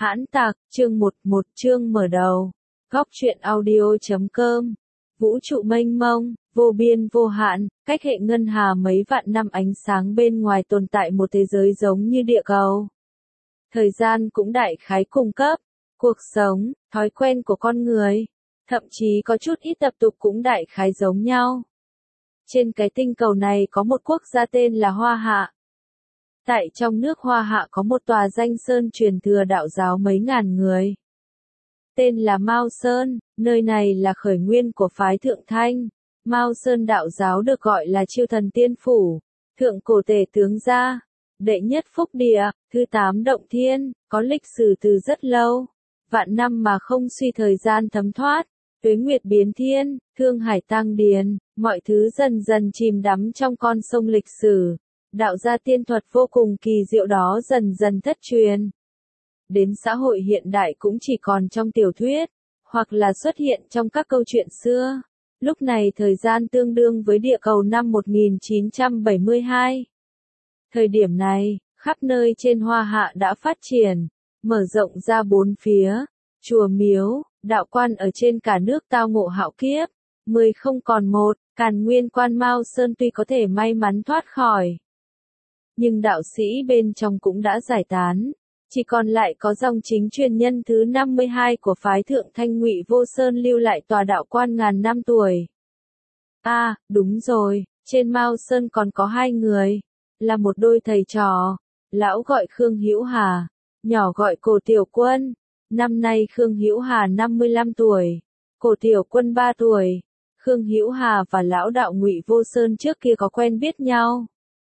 Hãn tạc, chương 11, chương mở đầu. Góc truyện audio.com. Vũ trụ mênh mông, vô biên vô hạn, cách hệ ngân hà mấy vạn năm ánh sáng bên ngoài tồn tại một thế giới giống như địa cầu. Thời gian cũng đại khái cung cấp, cuộc sống, thói quen của con người, thậm chí có chút ít tập tục cũng đại khái giống nhau. Trên cái tinh cầu này có một quốc gia tên là Hoa Hạ. Tại trong nước Hoa Hạ có một tòa danh sơn truyền thừa đạo giáo mấy ngàn người. Tên là Mao Sơn, nơi này là khởi nguyên của phái Thượng Thanh. Mao Sơn đạo giáo được gọi là Chiêu Thần Tiên Phủ, Thượng Cổ Tể Tướng Gia, Đệ Nhất Phúc Địa, Thứ 8 Động Thiên, có lịch sử từ rất lâu. Vạn năm mà không suy thời gian thấm thoát, tuế nguyệt biến thiên, thương hải tang điền, mọi thứ dần dần chìm đắm trong con sông lịch sử. Đạo gia tiên thuật vô cùng kỳ diệu đó dần dần thất truyền. Đến xã hội hiện đại cũng chỉ còn trong tiểu thuyết, hoặc là xuất hiện trong các câu chuyện xưa. Lúc này thời gian tương đương với địa cầu năm 1972. Thời điểm này, khắp nơi trên Hoa Hạ đã phát triển, mở rộng ra bốn phía, chùa miếu, đạo quan ở trên cả nước tao ngộ hạo kiếp, 10 không còn một, Càn Nguyên Quan Mao Sơn tuy có thể may mắn thoát khỏi. Nhưng đạo sĩ bên trong cũng đã giải tán, chỉ còn lại có dòng chính truyền nhân thứ 52 của phái Thượng Thanh Ngụy Vô Sơn lưu lại tòa đạo quan ngàn năm tuổi. Đúng rồi, trên Mao Sơn còn có hai người, là một đôi thầy trò, lão gọi Khương Hữu Hà, nhỏ gọi Cổ Tiểu Quân. Năm nay Khương Hữu Hà 55 tuổi, Cổ Tiểu Quân 3 tuổi. Khương Hữu Hà và lão đạo Ngụy Vô Sơn trước kia có quen biết nhau.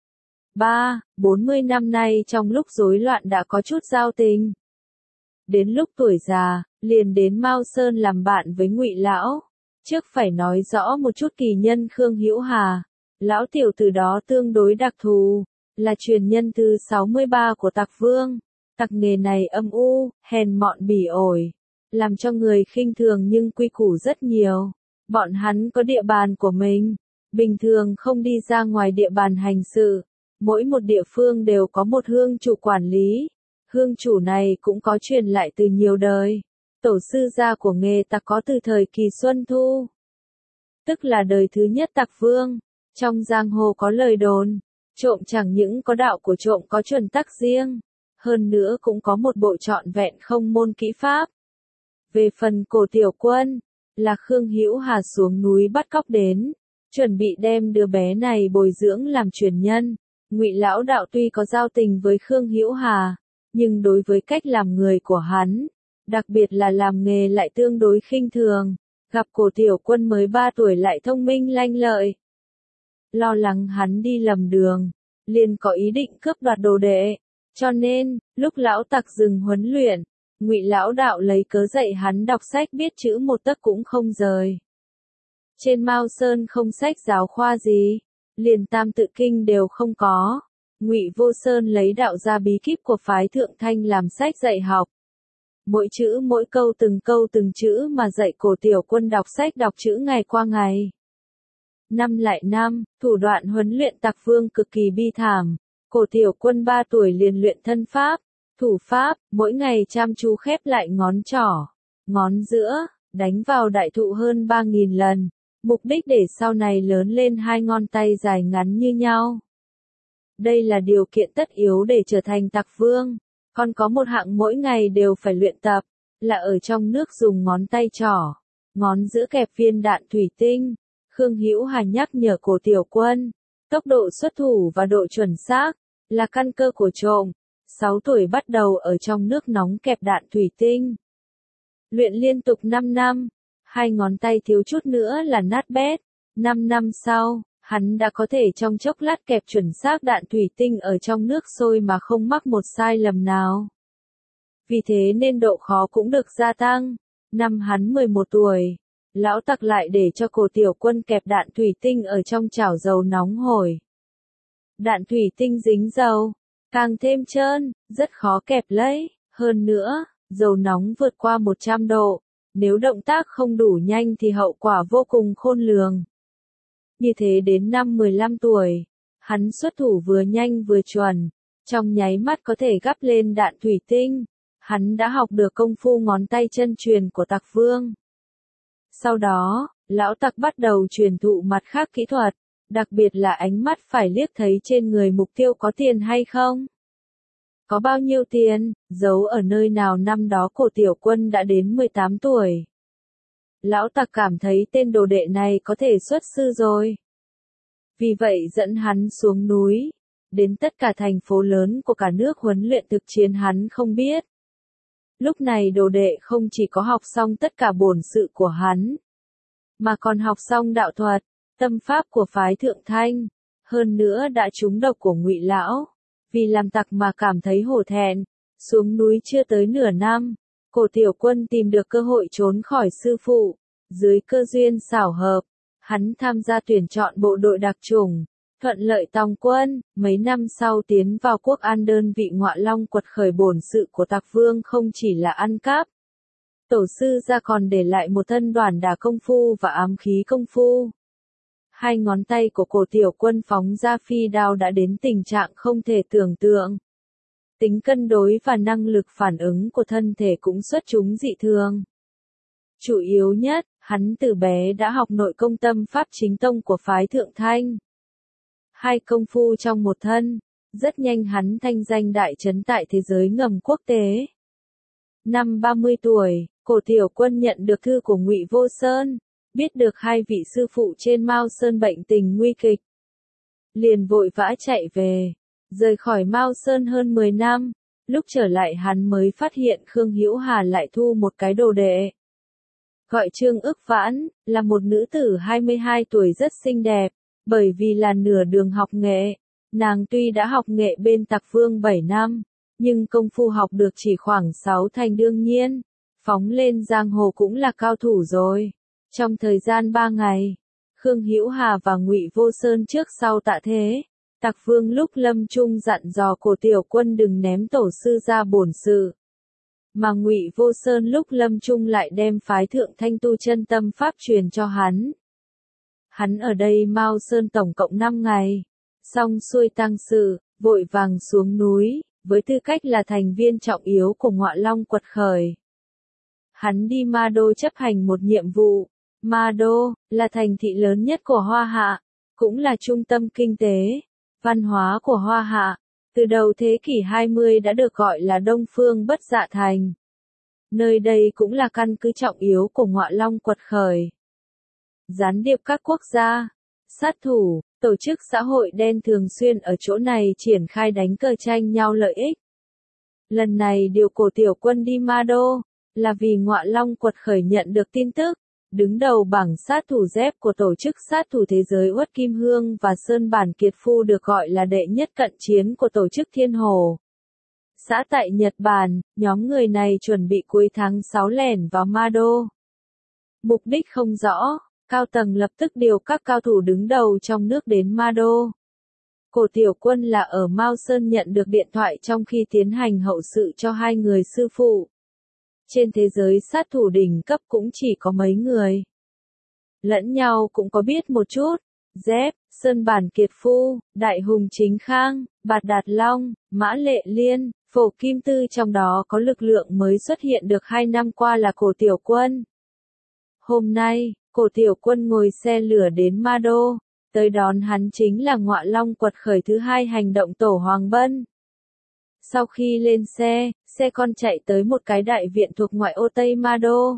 40 năm nay trong lúc rối loạn đã có chút giao tình. Đến lúc tuổi già, liền đến Mao Sơn làm bạn với Ngụy lão. Trước phải nói rõ một chút kỳ nhân Khương Hữu Hà. Lão tiểu tử đó tương đối đặc thù, là truyền nhân thứ 63 của Tặc Vương. Tặc nghề này âm u, hèn mọn bỉ ổi, làm cho người khinh thường nhưng quy củ rất nhiều. Bọn hắn có địa bàn của mình, bình thường không đi ra ngoài địa bàn hành sự. Mỗi một địa phương đều có một hương chủ quản lý. Hương chủ này cũng có truyền lại từ nhiều đời. Tổ sư gia của nghề tặc có từ thời kỳ Xuân Thu, tức là đời thứ nhất Tặc Vương. Trong giang hồ có lời đồn, trộm chẳng những có đạo của trộm có chuẩn tắc riêng, hơn nữa cũng có một bộ trọn vẹn không môn kỹ pháp. Về phần Cổ Tiểu Quân, là Khương Hữu Hà xuống núi bắt cóc đến, chuẩn bị đem đứa bé này bồi dưỡng làm truyền nhân. Ngụy lão đạo tuy có giao tình với Khương Hữu Hà, nhưng đối với cách làm người của hắn, đặc biệt là làm nghề lại tương đối khinh thường. Gặp Cổ Tiểu Quân mới 3 tuổi lại thông minh lanh lợi, lo lắng hắn đi lầm đường, liền có ý định cướp đoạt đồ đệ. Cho nên, lúc lão tặc dừng huấn luyện, Ngụy lão đạo lấy cớ dạy hắn đọc sách biết chữ một tấc cũng không rời. Trên Mao Sơn không sách giáo khoa gì, liền Tam Tự Kinh đều không có. Ngụy Vô Sơn lấy đạo gia bí kíp của phái Thượng Thanh làm sách dạy học. Mỗi chữ mỗi câu từng chữ mà dạy Cổ Tiểu Quân đọc sách đọc chữ ngày qua ngày. Năm lại năm, thủ đoạn huấn luyện Tặc Vương cực kỳ bi thảm. Cổ Tiểu Quân 3 tuổi liền luyện thân pháp, thủ pháp, mỗi ngày chăm chú khép lại ngón trỏ, ngón giữa, đánh vào đại thụ hơn 3.000 lần. Mục đích để sau này lớn lên hai ngón tay dài ngắn như nhau. Đây là điều kiện tất yếu để trở thành Tặc Vương. Còn có một hạng mỗi ngày đều phải luyện tập, là ở trong nước dùng ngón tay trỏ, ngón giữa kẹp viên đạn thủy tinh. Khương Hữu Hà nhắc nhở Cổ Tiểu Quân, tốc độ xuất thủ và độ chuẩn xác là căn cơ của trộm. 6 tuổi bắt đầu ở trong nước nóng kẹp đạn thủy tinh. Luyện liên tục 5 năm. Hai ngón tay thiếu chút nữa là nát bét. 5 năm sau, hắn đã có thể trong chốc lát kẹp chuẩn xác đạn thủy tinh ở trong nước sôi mà không mắc một sai lầm nào. Vì thế nên độ khó cũng được gia tăng. Năm hắn 11 tuổi, lão tặc lại để cho Cổ Tiểu Quân kẹp đạn thủy tinh ở trong chảo dầu nóng hổi. Đạn thủy tinh dính dầu, càng thêm trơn, rất khó kẹp lấy. Hơn nữa, dầu nóng vượt qua 100 độ. Nếu động tác không đủ nhanh thì hậu quả vô cùng khôn lường. Như thế đến năm 15 tuổi, hắn xuất thủ vừa nhanh vừa chuẩn, trong nháy mắt có thể gắp lên đạn thủy tinh. hắn đã học được công phu ngón tay chân truyền của Tặc Vương. Sau đó, lão Tặc bắt đầu truyền thụ mặt khác kỹ thuật, đặc biệt là ánh mắt phải liếc thấy trên người mục tiêu có tiền hay không. Có bao nhiêu tiền, giấu ở nơi nào. Năm đó Cổ Tiểu Quân đã đến 18 tuổi. Lão Tặc cảm thấy tên đồ đệ này có thể xuất sư rồi. Vì vậy dẫn hắn xuống núi, đến tất cả thành phố lớn của cả nước huấn luyện thực chiến hắn không biết. Lúc này đồ đệ không chỉ có học xong tất cả bổn sự của hắn, mà còn học xong đạo thuật, tâm pháp của phái Thượng Thanh, hơn nữa đã trúng độc của Ngụy lão, vì làm tặc mà cảm thấy hổ thẹn. Xuống núi chưa tới nửa năm, Cổ Tiểu Quân tìm được cơ hội trốn khỏi sư phụ, dưới cơ duyên xảo hợp, hắn tham gia tuyển chọn bộ đội đặc chủng, thuận lợi tòng quân, mấy năm sau tiến vào Quốc An. Đơn vị Ngọa Long quật khởi. Bổn sự của Tặc Vương không chỉ là ăn cắp, tổ sư gia còn để lại một thân đoản đả công phu và ám khí công phu. Hai ngón tay của Cổ Tiểu Quân phóng ra phi đao đã đến tình trạng không thể tưởng tượng. Tính cân đối và năng lực phản ứng của thân thể cũng xuất chúng dị thường. Chủ yếu nhất, hắn từ bé đã học nội công tâm pháp chính tông của phái Thượng Thanh. Hai công phu trong một thân, rất nhanh hắn thanh danh đại chấn tại thế giới ngầm quốc tế. Năm 30 tuổi, Cổ Tiểu Quân nhận được thư của Ngụy Vô Sơn, biết được hai vị sư phụ trên Mao Sơn bệnh tình nguy kịch. Liền vội vã chạy về, rời khỏi Mao Sơn hơn 10 năm, lúc trở lại hắn mới phát hiện Khương Hữu Hà lại thu một cái đồ đệ. Gọi Trương Ức Vãn, là một nữ tử 22 tuổi rất xinh đẹp, bởi vì là nửa đường học nghệ. Nàng tuy đã học nghệ bên Tặc Vương 7 năm, nhưng công phu học được chỉ khoảng 6 thành. Đương nhiên, phóng lên giang hồ cũng là cao thủ rồi. Trong thời gian 3 ngày, Khương Hữu Hà và Ngụy Vô Sơn trước sau tạ thế. Tặc Vương lúc lâm chung dặn dò Cổ Tiểu Quân đừng ném tổ sư ra bổn sự. Mà Ngụy Vô Sơn lúc lâm chung lại đem phái Thượng Thanh tu chân tâm pháp truyền cho hắn. Hắn ở đây Mao Sơn tổng cộng 5 ngày. Xong xuôi tang sự, vội vàng xuống núi, với tư cách là thành viên trọng yếu của Ngọa Long quật khởi. Hắn đi Ma Đô chấp hành một nhiệm vụ. Ma Đô, là thành thị lớn nhất của Hoa Hạ, cũng là trung tâm kinh tế, văn hóa của Hoa Hạ. Từ đầu thế kỷ 20 đã được gọi là Đông Phương Bất Dạ Thành. Nơi đây cũng là căn cứ trọng yếu của Ngọa Long quật khởi. Gián điệp các quốc gia, sát thủ, tổ chức xã hội đen thường xuyên ở chỗ này triển khai đánh cờ tranh nhau lợi ích. Lần này điều Cổ Tiểu Quân đi Ma Đô, là vì Ngọa Long quật khởi nhận được tin tức. Đứng đầu bảng sát thủ dép của tổ chức sát thủ thế giới Uất Kim Hương và Sơn Bản Kiệt Phu được gọi là đệ nhất cận chiến của tổ chức Thiên Hồ. Xã tại Nhật Bản, nhóm người này chuẩn bị cuối tháng 6 lẻn vào Ma Đô. Mục đích không rõ, cao tầng lập tức điều các cao thủ đứng đầu trong nước đến Ma Đô. Cổ Tiểu Quân là ở Mao Sơn nhận được điện thoại trong khi tiến hành hậu sự cho hai người sư phụ. Trên thế giới sát thủ đỉnh cấp cũng chỉ có mấy người. Lẫn nhau cũng có biết một chút. Dép, Sơn Bản Kiệt Phu, Đại Hùng Chính Khang, Bạt Đạt Long, Mã Lệ Liên, Phổ Kim Tư, trong đó có lực lượng mới xuất hiện được 2 năm qua là Cổ Tiểu Quân. Hôm nay, Cổ Tiểu Quân ngồi xe lửa đến Ma Đô, tới đón hắn chính là Ngọa Long quật khởi thứ 2 hành động tổ Hoàng Bân. Sau khi lên xe con chạy tới một cái đại viện thuộc ngoại ô Tây Ma Đô.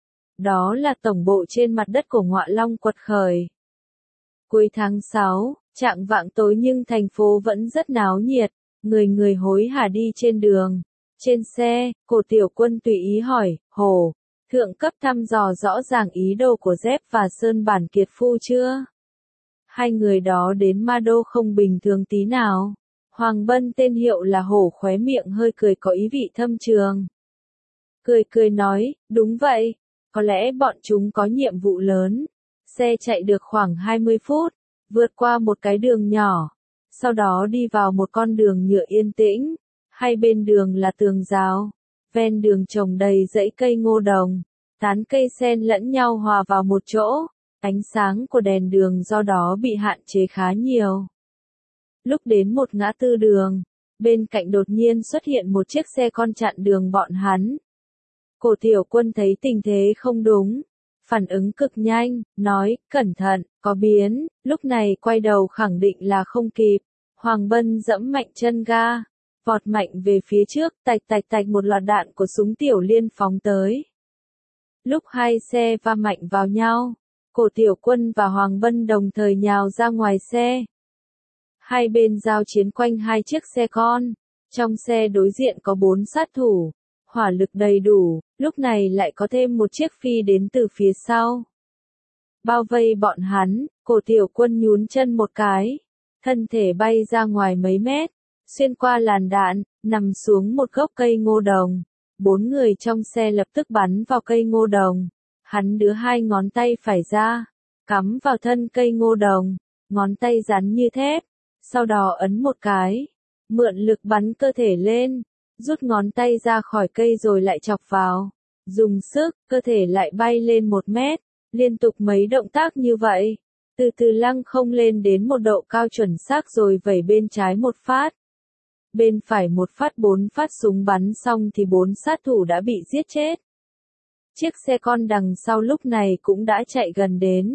Đó là tổng bộ trên mặt đất của Ngọa Long quật khởi. Cuối tháng 6, chạng vạng tối nhưng thành phố vẫn rất náo nhiệt, người người hối hả đi trên đường. Trên xe, Cổ Tiểu Quân tùy ý hỏi, Hồ, thượng cấp thăm dò rõ ràng ý đồ của Dép và Sơn Bản Kiệt Phu chưa? Hai người đó đến Ma Đô không bình thường tí nào. Hoàng Bân tên hiệu là Hổ khóe miệng hơi cười có ý vị thâm trường. Cười nói, đúng vậy, có lẽ bọn chúng có nhiệm vụ lớn. Xe chạy được khoảng 20 phút, vượt qua một cái đường nhỏ, sau đó đi vào một con đường nhựa yên tĩnh, hai bên đường là tường rào, ven đường trồng đầy dãy cây ngô đồng, tán cây xen lẫn nhau hòa vào một chỗ, ánh sáng của đèn đường do đó bị hạn chế khá nhiều. Lúc đến một ngã tư đường, bên cạnh đột nhiên xuất hiện một chiếc xe con chặn đường bọn hắn. Cổ Tiểu Quân thấy tình thế không đúng, phản ứng cực nhanh, nói, cẩn thận, có biến, lúc này quay đầu khẳng định là không kịp. Hoàng Bân dẫm mạnh chân ga, vọt mạnh về phía trước, tạch tạch tạch một loạt đạn của súng Tiểu Liên phóng tới. Lúc hai xe va mạnh vào nhau, Cổ Tiểu Quân và Hoàng Bân đồng thời nhào ra ngoài xe. Hai bên giao chiến quanh hai chiếc xe con, trong xe đối diện có 4 sát thủ, hỏa lực đầy đủ, lúc này lại có thêm một chiếc phi đến từ phía sau. Bao vây bọn hắn, Cổ Tiểu Quân nhún chân một cái, thân thể bay ra ngoài mấy mét, xuyên qua làn đạn, nằm xuống một gốc cây ngô đồng. 4 người trong xe lập tức bắn vào cây ngô đồng. Hắn đưa 2 ngón tay phải ra, cắm vào thân cây ngô đồng, ngón tay rắn như thép, sau đó ấn một cái, mượn lực bắn cơ thể lên, rút ngón tay ra khỏi cây rồi lại chọc vào, dùng sức, cơ thể lại bay lên 1 mét, liên tục mấy động tác như vậy, từ từ lăng không lên đến một độ cao chuẩn xác rồi vẩy bên trái một phát. Bên phải một phát, 4 phát súng bắn xong thì 4 sát thủ đã bị giết chết. Chiếc xe con đằng sau lúc này cũng đã chạy gần đến.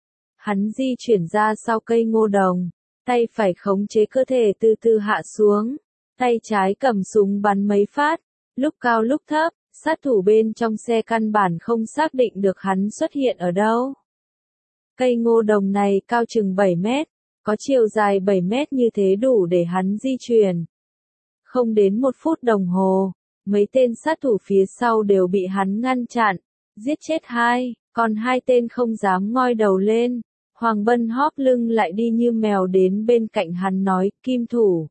Hắn di chuyển ra sau cây ngô đồng, tay phải khống chế cơ thể từ từ hạ xuống, tay trái cầm súng bắn mấy phát, lúc cao lúc thấp, sát thủ bên trong xe căn bản không xác định được hắn xuất hiện ở đâu. Cây ngô đồng này cao chừng 7 mét, có chiều dài 7 mét như thế đủ để hắn di chuyển. Không đến 1 phút đồng hồ, mấy tên sát thủ phía sau đều bị hắn ngăn chặn, giết chết 2, còn 2 tên không dám ngoi đầu lên. Hoàng Bân hóp lưng lại đi như mèo đến bên cạnh hắn nói, Kim thủ.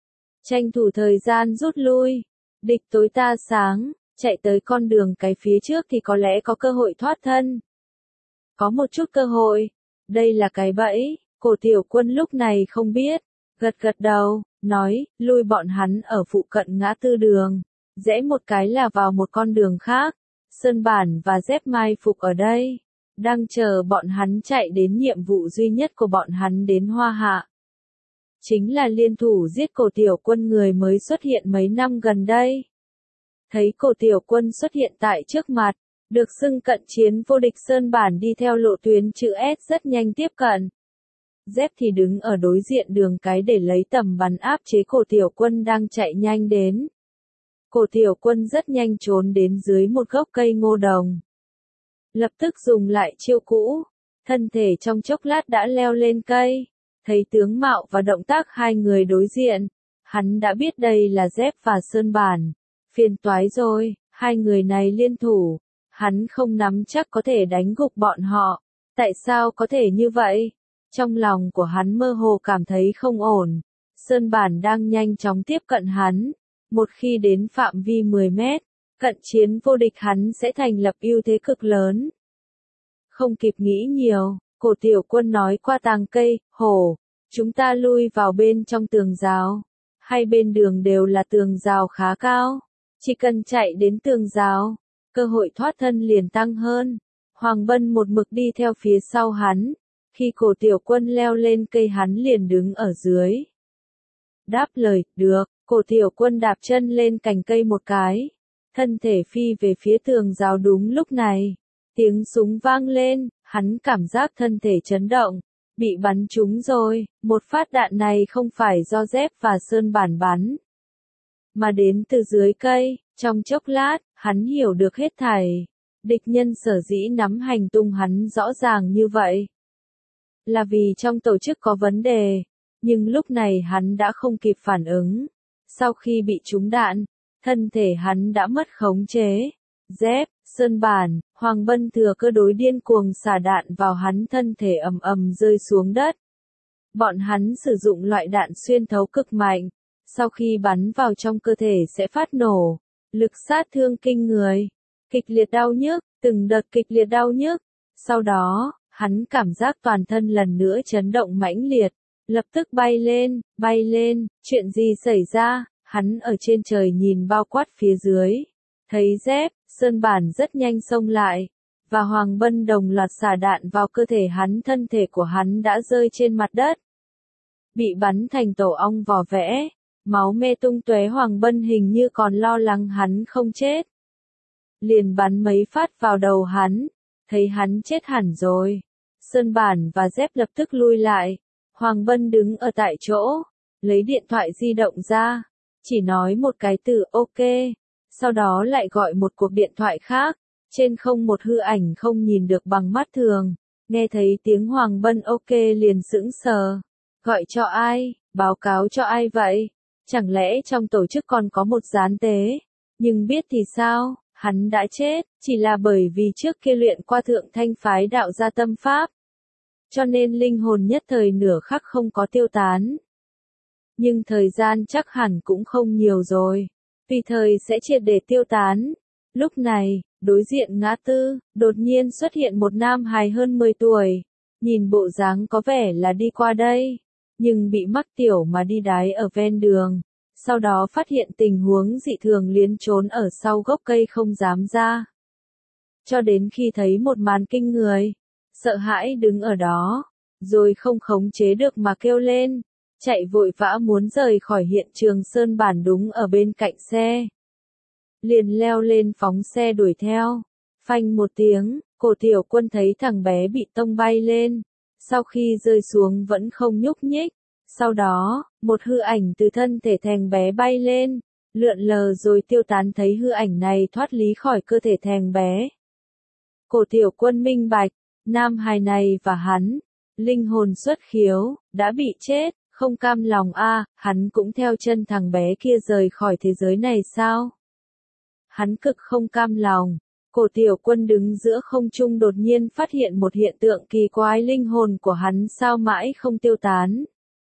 Tranh thủ thời gian rút lui, địch tối ta sáng, chạy tới con đường cái phía trước thì có lẽ có cơ hội thoát thân. Có một chút cơ hội, đây là cái bẫy, Cổ Tiểu Quân lúc này không biết, gật gật đầu, nói, lui bọn hắn ở phụ cận ngã tư đường, rẽ một cái là vào một con đường khác, Sơn Bản và Dép mai phục ở đây, đang chờ bọn hắn chạy đến nhiệm vụ duy nhất của bọn hắn đến Hoa Hạ. Chính là liên thủ giết Cổ Tiểu Quân người mới xuất hiện mấy năm gần đây. Thấy Cổ Tiểu Quân xuất hiện tại trước mặt, được xưng cận chiến vô địch Sơn Bản đi theo lộ tuyến chữ S rất nhanh tiếp cận. Dép thì đứng ở đối diện đường cái để lấy tầm bắn áp chế Cổ Tiểu Quân đang chạy nhanh đến. Cổ Tiểu Quân rất nhanh trốn đến dưới một gốc cây ngô đồng. Lập tức dùng lại chiêu cũ, thân thể trong chốc lát đã leo lên cây, thấy tướng mạo và động tác hai người đối diện, hắn đã biết đây là Dép và Sơn Bản. Phiền toái rồi, hai người này liên thủ, hắn không nắm chắc có thể đánh gục bọn họ. Tại sao có thể như vậy? Trong lòng của hắn mơ hồ cảm thấy không ổn. Sơn Bản đang nhanh chóng tiếp cận hắn. Một khi đến phạm vi 10 mét, cận chiến vô địch hắn sẽ thành lập ưu thế cực lớn. Không kịp nghĩ nhiều, Cổ Tiểu Quân nói qua tàng cây, hổ, chúng ta lui vào bên trong tường rào. Hai bên đường đều là tường rào khá cao. Chỉ cần chạy đến tường rào, cơ hội thoát thân liền tăng hơn. Hoàng Bân một mực đi theo phía sau hắn. Khi Cổ Tiểu Quân leo lên cây hắn liền đứng ở dưới. Đáp lời, được, Cổ Tiểu Quân đạp chân lên cành cây một cái. Thân thể phi về phía tường rào đúng lúc này. Tiếng súng vang lên, hắn cảm giác thân thể chấn động. Bị bắn trúng rồi, một phát đạn này không phải do Dép và Sơn Bản bắn. Mà đến từ dưới cây, trong chốc lát, hắn hiểu được hết thảy. Địch nhân sở dĩ nắm hành tung hắn rõ ràng như vậy. Là vì trong tổ chức có vấn đề, nhưng lúc này hắn đã không kịp phản ứng. Sau khi bị trúng đạn, thân thể hắn đã mất khống chế. Dép, Sơn Bản, Hoàng Bân thừa cơ đối điên cuồng xả đạn vào hắn, thân thể ầm ầm rơi xuống đất. Bọn hắn sử dụng loại đạn xuyên thấu cực mạnh, sau khi bắn vào trong cơ thể sẽ phát nổ, lực sát thương kinh người, kịch liệt đau nhức, từng đợt kịch liệt đau nhức. Sau đó, hắn cảm giác toàn thân lần nữa chấn động mãnh liệt, lập tức bay lên, chuyện gì xảy ra? Hắn ở trên trời nhìn bao quát phía dưới, thấy Dép, Sơn Bản rất nhanh xông lại, và Hoàng Bân đồng loạt xả đạn vào cơ thể hắn, thân thể của hắn đã rơi trên mặt đất, bị bắn thành tổ ong vỏ vẽ, Máu me tung tóe, Hoàng Bân hình như còn lo lắng hắn không chết. Liền bắn mấy phát vào đầu hắn, thấy hắn chết hẳn rồi. Sơn Bản và Dép lập tức lui lại. Hoàng Bân đứng ở tại chỗ, lấy điện thoại di động ra, chỉ nói một cái từ ok, sau đó lại gọi một cuộc điện thoại khác. Trên không một hư ảnh không nhìn được bằng mắt thường, nghe thấy tiếng Hoàng Bân ok liền sững sờ. Gọi cho ai, báo cáo cho ai vậy? Chẳng lẽ trong tổ chức còn có một gián tế? Nhưng biết thì sao, hắn đã chết, chỉ là bởi vì trước kia luyện qua Thượng Thanh phái đạo gia tâm pháp. Cho nên linh hồn nhất thời nửa khắc không có tiêu tán. Nhưng thời gian chắc hẳn cũng không nhiều rồi, tùy thời sẽ triệt để tiêu tán. Lúc này, đối diện ngã tư, đột nhiên xuất hiện một nam hài hơn 10 tuổi. Nhìn bộ dáng có vẻ là đi qua đây, nhưng bị mắc tiểu mà đi đái ở ven đường. Sau đó phát hiện tình huống dị thường liền trốn ở sau gốc cây không dám ra. Cho đến khi thấy một màn kinh người, sợ hãi đứng ở đó, rồi không khống chế được mà kêu lên, chạy vội vã muốn rời khỏi hiện trường. Sơn Bản đúng ở bên cạnh xe. Liền leo lên phóng xe đuổi theo. Phanh một tiếng, Cổ Tiểu Quân thấy thằng bé bị tông bay lên. Sau khi rơi xuống vẫn không nhúc nhích. Sau đó, một hư ảnh từ thân thể thằng bé bay lên, lượn lờ rồi tiêu tán. Thấy hư ảnh này thoát lý khỏi cơ thể thằng bé, Cổ Tiểu Quân minh bạch, nam hài này và hắn, linh hồn xuất khiếu, đã bị chết, không cam lòng hắn cũng theo chân thằng bé kia rời khỏi thế giới này sao? Hắn cực không cam lòng. Cổ Tiểu Quân đứng giữa không trung đột nhiên phát hiện một hiện tượng kỳ quái, linh hồn của hắn sao mãi không tiêu tán.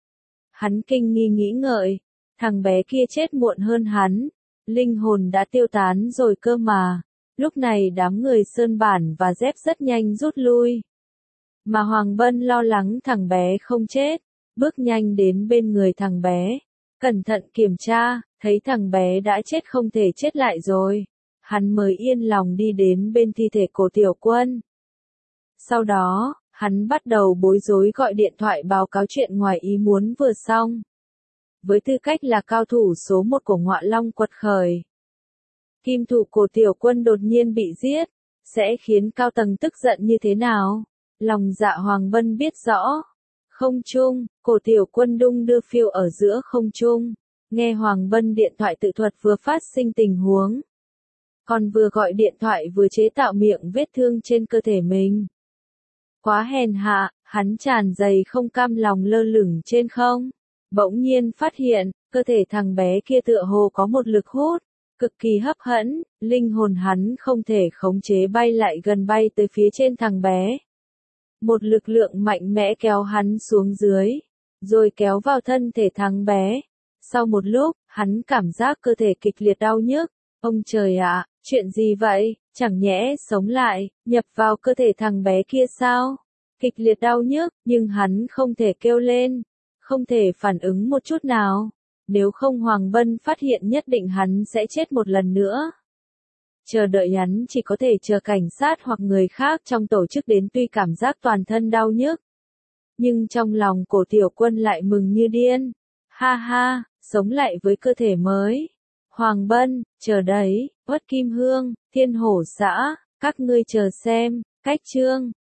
Hắn kinh nghi nghĩ ngợi, thằng bé kia chết muộn hơn hắn, linh hồn đã tiêu tán rồi cơ mà. Lúc này đám người Sơn Bản và Dép rất nhanh rút lui. Mà Hoàng Bân lo lắng thằng bé không chết, bước nhanh đến bên người thằng bé, cẩn thận kiểm tra, thấy thằng bé đã chết không thể chết lại rồi. Hắn mới yên lòng đi đến bên thi thể Cổ Tiểu Quân. Sau đó, hắn bắt đầu bối rối gọi điện thoại báo cáo chuyện ngoài ý muốn vừa xong. Với tư cách là cao thủ số 1 của Ngọa Long quật khởi, kim thủ Cổ Tiểu Quân đột nhiên bị giết, sẽ khiến cao tầng tức giận như thế nào? Lòng dạ Hoàng Bân biết rõ. Không trung, Cổ Tiểu Quân đung đưa phiêu ở giữa không trung, nghe Hoàng Bân điện thoại tự thuật vừa phát sinh tình huống. Còn vừa gọi điện thoại vừa chế tạo miệng vết thương trên cơ thể mình. Quá hèn hạ, hắn tràn đầy không cam lòng lơ lửng trên không. Bỗng nhiên phát hiện, cơ thể thằng bé kia tựa hồ có một lực hút, cực kỳ hấp dẫn, linh hồn hắn không thể khống chế bay lại gần, bay tới phía trên thằng bé. Một lực lượng mạnh mẽ kéo hắn xuống dưới, rồi kéo vào thân thể thằng bé. Sau một lúc, hắn cảm giác cơ thể kịch liệt đau nhức. Ông trời ạ, chuyện gì vậy? Chẳng nhẽ sống lại, nhập vào cơ thể thằng bé kia sao? Kịch liệt đau nhức, nhưng hắn không thể kêu lên, không thể phản ứng một chút nào. Nếu không Hoàng Bân phát hiện nhất định hắn sẽ chết một lần nữa. Chờ đợi hắn chỉ có thể chờ cảnh sát hoặc người khác trong tổ chức đến, tuy cảm giác toàn thân đau nhức. Nhưng trong lòng Cổ Tiểu Quân lại mừng như điên. Ha ha, sống lại với cơ thể mới. Hoàng Bân, chờ đấy, Uất Kim Hương, Thiên Hổ xã, các ngươi chờ xem, cách chương.